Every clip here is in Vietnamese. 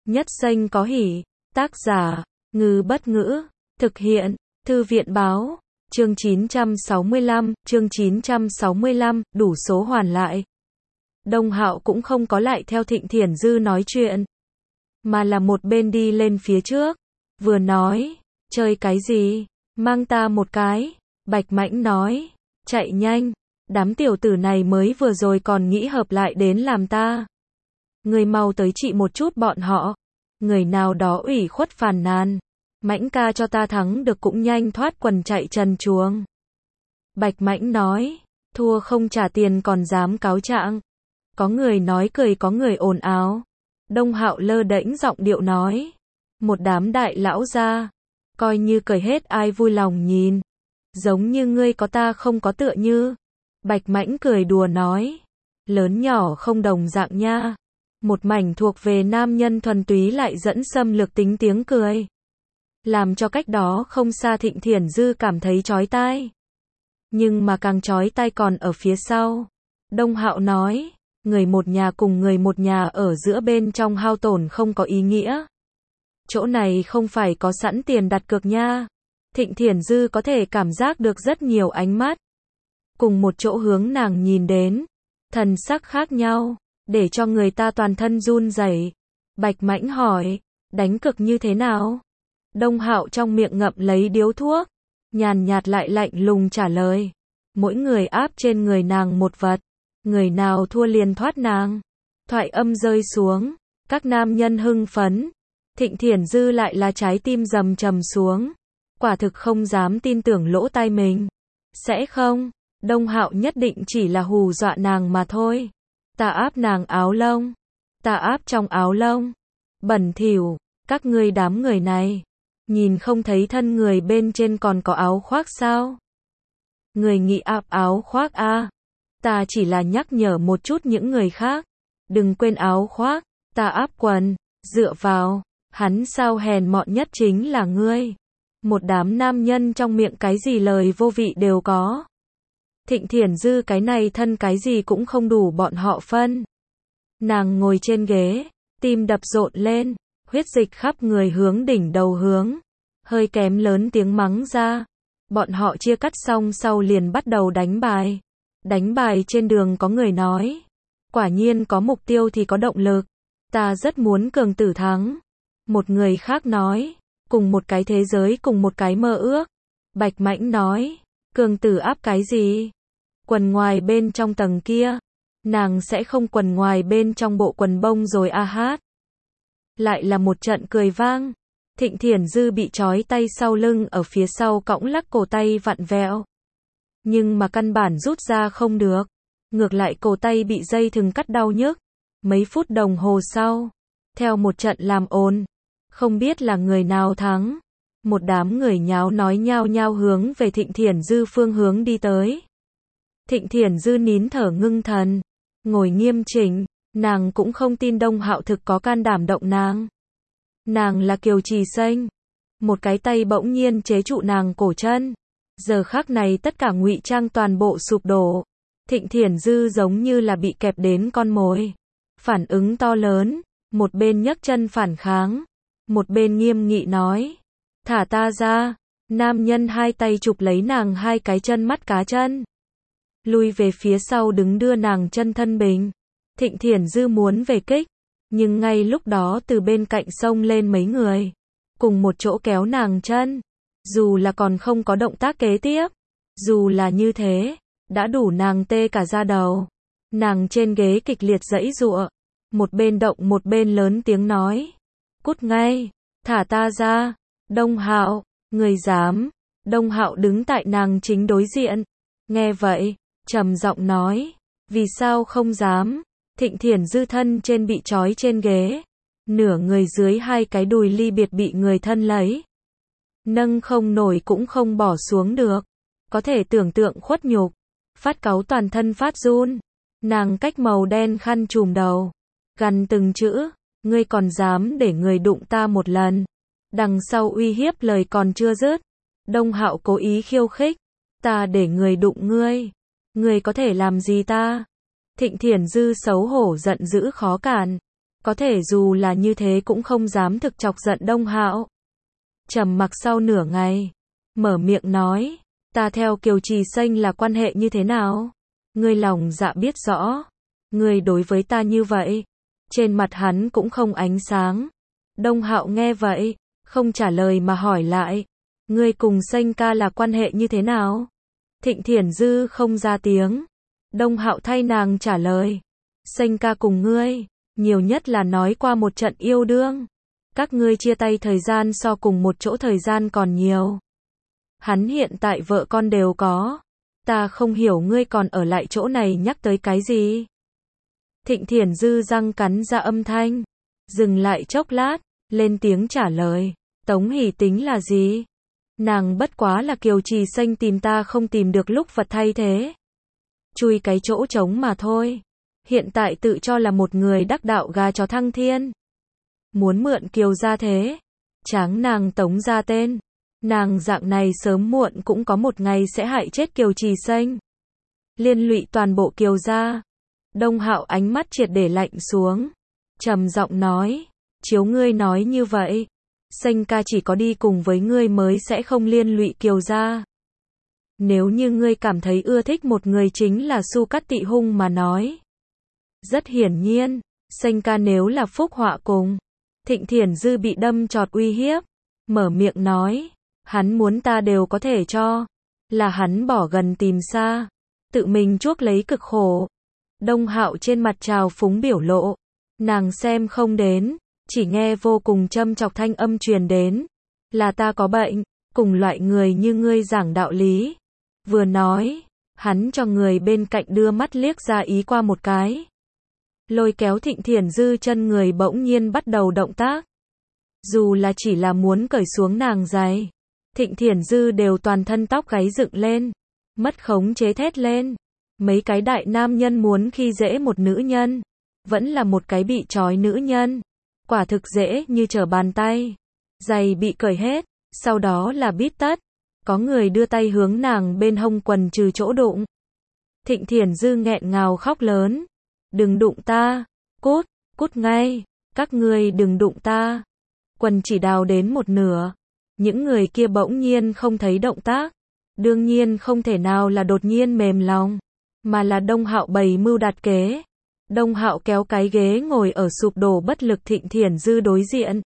Nhất Xanh có hỉ. Tác giả, Ngư Bất Ngữ. Thực hiện, Thư viện Báo. Chương 965, đủ số hoàn lại. Đông Hạo cũng không có lại theo Thịnh Thiển Dư nói chuyện, mà là một bên đi lên phía trước, vừa nói, chơi cái gì, mang ta một cái. Bạch Mãnh nói, chạy nhanh, đám tiểu tử này mới vừa rồi còn nghĩ hợp lại đến làm ta. Người mau tới trị một chút bọn họ. Người nào đó ủy khuất phàn nàn, Mãnh ca cho ta thắng được cũng nhanh thoát quần chạy trần truồng. Bạch Mãnh nói, thua không trả tiền còn dám cáo trạng. Có người nói cười có người ồn ào. Đông Hạo lơ đễnh giọng điệu nói, một đám đại lão gia, coi như cười hết ai vui lòng nhìn. Giống như ngươi có ta không có tựa như. Bạch Mãnh cười đùa nói, lớn nhỏ không đồng dạng nha. Một mảnh thuộc về nam nhân thuần túy lại dẫn xâm lược tính tiếng cười, làm cho cách đó không xa Thịnh Thiển Dư cảm thấy chói tai. Nhưng mà càng chói tai còn ở phía sau. Đông Hạo nói, người một nhà cùng người một nhà ở giữa bên trong hao tổn không có ý nghĩa. Chỗ này không phải có sẵn tiền đặt cược nha. Thịnh Thiển Dư có thể cảm giác được rất nhiều ánh mắt, cùng một chỗ hướng nàng nhìn đến, thần sắc khác nhau, để cho người ta toàn thân run rẩy. Bạch Mãnh hỏi, đánh cược như thế nào? Đông Hạo trong miệng ngậm lấy điếu thuốc, nhàn nhạt lại lạnh lùng trả lời, mỗi người áp trên người nàng một vật, người nào thua liền thoát nàng. Thoại âm rơi xuống, các nam nhân hưng phấn, Thịnh Thiển Dư lại là trái tim rầm trầm xuống, quả thực không dám tin tưởng lỗ tai mình. Sẽ không, Đông Hạo nhất định chỉ là hù dọa nàng mà thôi. Ta áp nàng áo lông, ta áp trong áo lông. Bẩn thỉu, các ngươi đám người này, nhìn không thấy thân người bên trên còn có áo khoác sao? Người nghĩ áp áo khoác à? Ta chỉ là nhắc nhở một chút những người khác, đừng quên áo khoác, ta áp quần, dựa vào, hắn sao hèn mọn nhất chính là ngươi. Một đám nam nhân trong miệng cái gì lời vô vị đều có. Thịnh Thiển Dư cái này thân cái gì cũng không đủ bọn họ phân. Nàng ngồi trên ghế, tim đập rộn lên, huyết dịch khắp người hướng đỉnh đầu hướng, hơi kém lớn tiếng mắng ra. Bọn họ chia cắt xong sau liền bắt đầu đánh bài. Đánh bài trên đường có người nói, quả nhiên có mục tiêu thì có động lực, ta rất muốn cường tử thắng. Một người khác nói, cùng một cái thế giới cùng một cái mơ ước. Bạch Mãnh nói, cường tử áp cái gì? Quần ngoài bên trong tầng kia, nàng sẽ không quần ngoài bên trong bộ quần bông rồi a hát. Lại là một trận cười vang. Thịnh Thiển Dư bị trói tay sau lưng ở phía sau cõng lắc cổ tay vặn vẹo, nhưng mà căn bản rút ra không được, ngược lại cổ tay bị dây thừng cắt đau nhức. Mấy phút đồng hồ sau, theo một trận làm ồn, không biết là người nào thắng, một đám người nháo nói nhao nhao hướng về Thịnh Thiển Dư phương hướng đi tới. Thịnh Thiển Dư nín thở ngưng thần, ngồi nghiêm chỉnh, nàng cũng không tin Đông Hạo thực có can đảm động nàng. Nàng là Kiều Trì Xanh, một cái tay bỗng nhiên chế trụ nàng cổ chân. Giờ khắc này tất cả ngụy trang toàn bộ sụp đổ. Thịnh Thiển Dư giống như là bị kẹp đến con mồi. Phản ứng to lớn, một bên nhấc chân phản kháng, một bên nghiêm nghị nói, thả ta ra. Nam nhân hai tay chụp lấy nàng hai cái chân mắt cá chân, lui về phía sau đứng đưa nàng chân thân bình. Thịnh Thiển Dư muốn về kích, nhưng ngay lúc đó từ bên cạnh xông lên mấy người, cùng một chỗ kéo nàng chân. Dù là còn không có động tác kế tiếp, dù là như thế, đã đủ nàng tê cả da đầu. Nàng trên ghế kịch liệt giãy giụa, một bên động một bên lớn tiếng nói, cút ngay, thả ta ra. Đông Hạo, người dám? Đông Hạo đứng tại nàng chính đối diện, nghe vậy, trầm giọng nói, vì sao không dám? Thịnh Thiển Dư thân trên bị trói trên ghế, nửa người dưới hai cái đùi ly biệt bị người thân lấy, nâng không nổi cũng không bỏ xuống được, có thể tưởng tượng khuất nhục. Phát cáu toàn thân phát run, nàng cách màu đen khăn trùm đầu, gằn từng chữ, ngươi còn dám để người đụng ta một lần. Đằng sau uy hiếp lời còn chưa dứt, Đông Hạo cố ý khiêu khích, ta để người đụng ngươi có thể làm gì ta? Thịnh Thiển Dư xấu hổ giận dữ khó cản, Có thể dù là như thế cũng không dám thực chọc giận Đông Hạo. Trầm mặc sau nửa ngày, mở miệng nói, ta theo Kiều Trì Xanh là quan hệ như thế nào? Ngươi lòng dạ biết rõ, ngươi đối với ta như vậy. Trên mặt hắn cũng không ánh sáng. Đông Hạo nghe vậy, không trả lời mà hỏi lại, ngươi cùng Xanh ca là quan hệ như thế nào? Thịnh Thiển Dư không ra tiếng. Đông Hạo thay nàng trả lời, Xanh ca cùng ngươi, nhiều nhất là nói qua một trận yêu đương. Các ngươi chia tay thời gian so cùng một chỗ thời gian còn nhiều. Hắn hiện tại vợ con đều có. Ta không hiểu ngươi còn ở lại chỗ này nhắc tới cái gì. Thịnh Thiển Dư răng cắn ra âm thanh, dừng lại chốc lát, lên tiếng trả lời, Tống Hỷ tính là gì? Nàng bất quá là Kiều Trì Xanh tìm ta không tìm được lúc vật thay thế. Chui cái chỗ trống mà thôi. Hiện tại tự cho là một người đắc đạo gà chó thăng thiên. Muốn mượn Kiều gia thế. Tráng nàng Tống ra tên. Nàng dạng này sớm muộn cũng có một ngày sẽ hại chết Kiều Trì Xanh. Liên lụy toàn bộ Kiều gia. Đông Hạo ánh mắt triệt để lạnh xuống. Trầm giọng nói, chiếu ngươi nói như vậy, Xanh ca chỉ có đi cùng với ngươi mới sẽ không liên lụy Kiều gia. Nếu như ngươi cảm thấy ưa thích một người chính là Su Cát Tị Hung mà nói. Rất hiển nhiên, Xanh ca nếu là phúc họa cùng. Thịnh Thiển Dư bị đâm chọt uy hiếp, mở miệng nói, hắn muốn ta đều có thể cho. Là hắn bỏ gần tìm xa, tự mình chuốc lấy cực khổ. Đông Hạo trên mặt trào phúng biểu lộ, nàng xem không đến, chỉ nghe vô cùng châm chọc thanh âm truyền đến, là ta có bệnh, cùng loại người như ngươi giảng đạo lý. Vừa nói, hắn cho người bên cạnh đưa mắt liếc ra ý qua một cái, lôi kéo Thịnh Thiển Dư chân người bỗng nhiên bắt đầu động tác. Dù là chỉ là muốn cởi xuống nàng giày, Thịnh Thiển Dư đều toàn thân tóc gáy dựng lên, mất khống chế thét lên. Mấy cái đại nam nhân muốn khi dễ một nữ nhân, vẫn là một cái bị trói nữ nhân, quả thực dễ như trở bàn tay. Giày bị cởi hết, sau đó là bít tất, có người đưa tay hướng nàng bên hông quần trừ chỗ đụng. Thịnh Thiển Dư nghẹn ngào khóc lớn, đừng đụng ta, cút, cút ngay, các ngươi đừng đụng ta. Quần chỉ đào đến một nửa, những người kia bỗng nhiên không thấy động tác, đương nhiên không thể nào là đột nhiên mềm lòng, mà là Đông Hạo bày mưu đặt kế. Đông Hạo kéo cái ghế ngồi ở sụp đổ bất lực Thịnh Thiển Dư đối diện.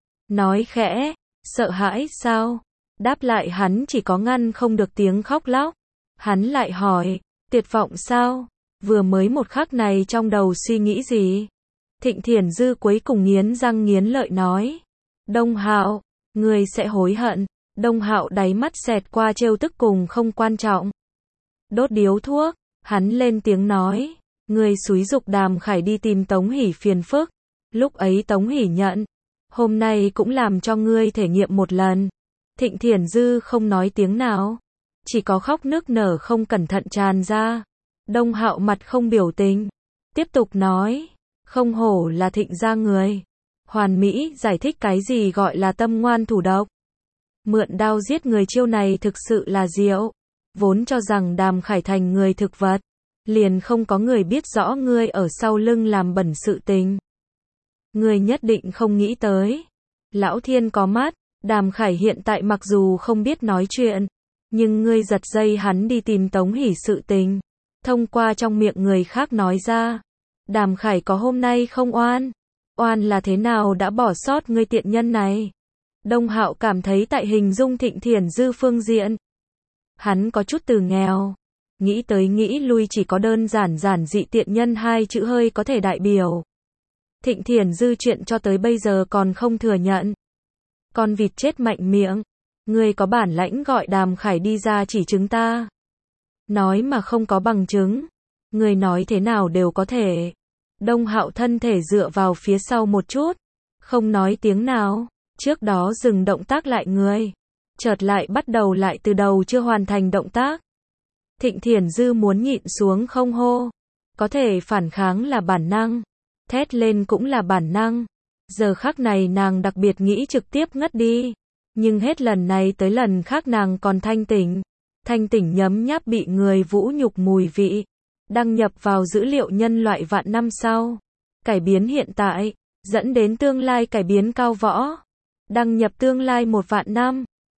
Nói khẽ, sợ hãi sao? Đáp lại hắn chỉ có ngăn không được tiếng khóc lóc. Hắn lại hỏi, tuyệt vọng sao? Vừa mới một khắc này trong đầu suy nghĩ gì? Thịnh Thiển Dư cuối cùng nghiến răng nghiến lợi nói, Đông Hạo, ngươi sẽ hối hận. Đông Hạo đáy mắt xẹt qua trêu tức cùng không quan trọng. Đốt điếu thuốc, hắn lên tiếng nói, ngươi xúi giục Đàm Khải đi tìm Tống Hỷ phiền phức. Lúc ấy Tống Hỷ nhận, hôm nay cũng làm cho ngươi thể nghiệm một lần. Thịnh Thiển Dư không nói tiếng nào, chỉ có khóc nức nở không cẩn thận tràn ra. Đông Hạo mặt không biểu tình, tiếp tục nói, không hổ là Thịnh gia người. Hoàn mỹ giải thích cái gì gọi là tâm ngoan thủ độc. Mượn đao giết người chiêu này thực sự là diệu. Vốn cho rằng Đàm Khải thành người thực vật, liền không có người biết rõ ngươi ở sau lưng làm bẩn sự tình. Ngươi nhất định không nghĩ tới. Lão Thiên có mắt, Đàm Khải hiện tại mặc dù không biết nói chuyện, nhưng ngươi giật dây hắn đi tìm Tống Hỷ sự tình. Thông qua trong miệng người khác nói ra, Đàm Khải có hôm nay không oan. Oan là thế nào đã bỏ sót ngươi tiện nhân này. Đông Hạo cảm thấy tại hình dung Thịnh Thiển Dư phương diện, hắn có chút từ nghèo. Nghĩ tới nghĩ lui chỉ có đơn giản giản dị tiện nhân hai chữ hơi có thể đại biểu. Thịnh Thiển Dư chuyện cho tới bây giờ còn không thừa nhận. Con vịt chết mạnh miệng. Ngươi có bản lãnh gọi Đàm Khải đi ra chỉ chứng ta. Nói mà không có bằng chứng. Ngươi nói thế nào đều có thể. Đông Hạo thân thể dựa vào phía sau một chút, không nói tiếng nào. Trước đó dừng động tác lại người, chợt lại bắt đầu lại từ đầu chưa hoàn thành động tác. Thịnh Thiển Dư muốn nhịn xuống không hô, có thể phản kháng là bản năng, thét lên cũng là bản năng. Giờ khắc này nàng đặc biệt nghĩ trực tiếp ngất đi, nhưng hết lần này tới lần khác nàng còn thanh tỉnh nhấm nháp bị người vũ nhục mùi vị, đăng nhập vào dữ liệu nhân loại vạn năm sau, cải biến hiện tại. dẫn đến tương lai cải biến cao võ. Đăng nhập tương lai 1 vạn năm.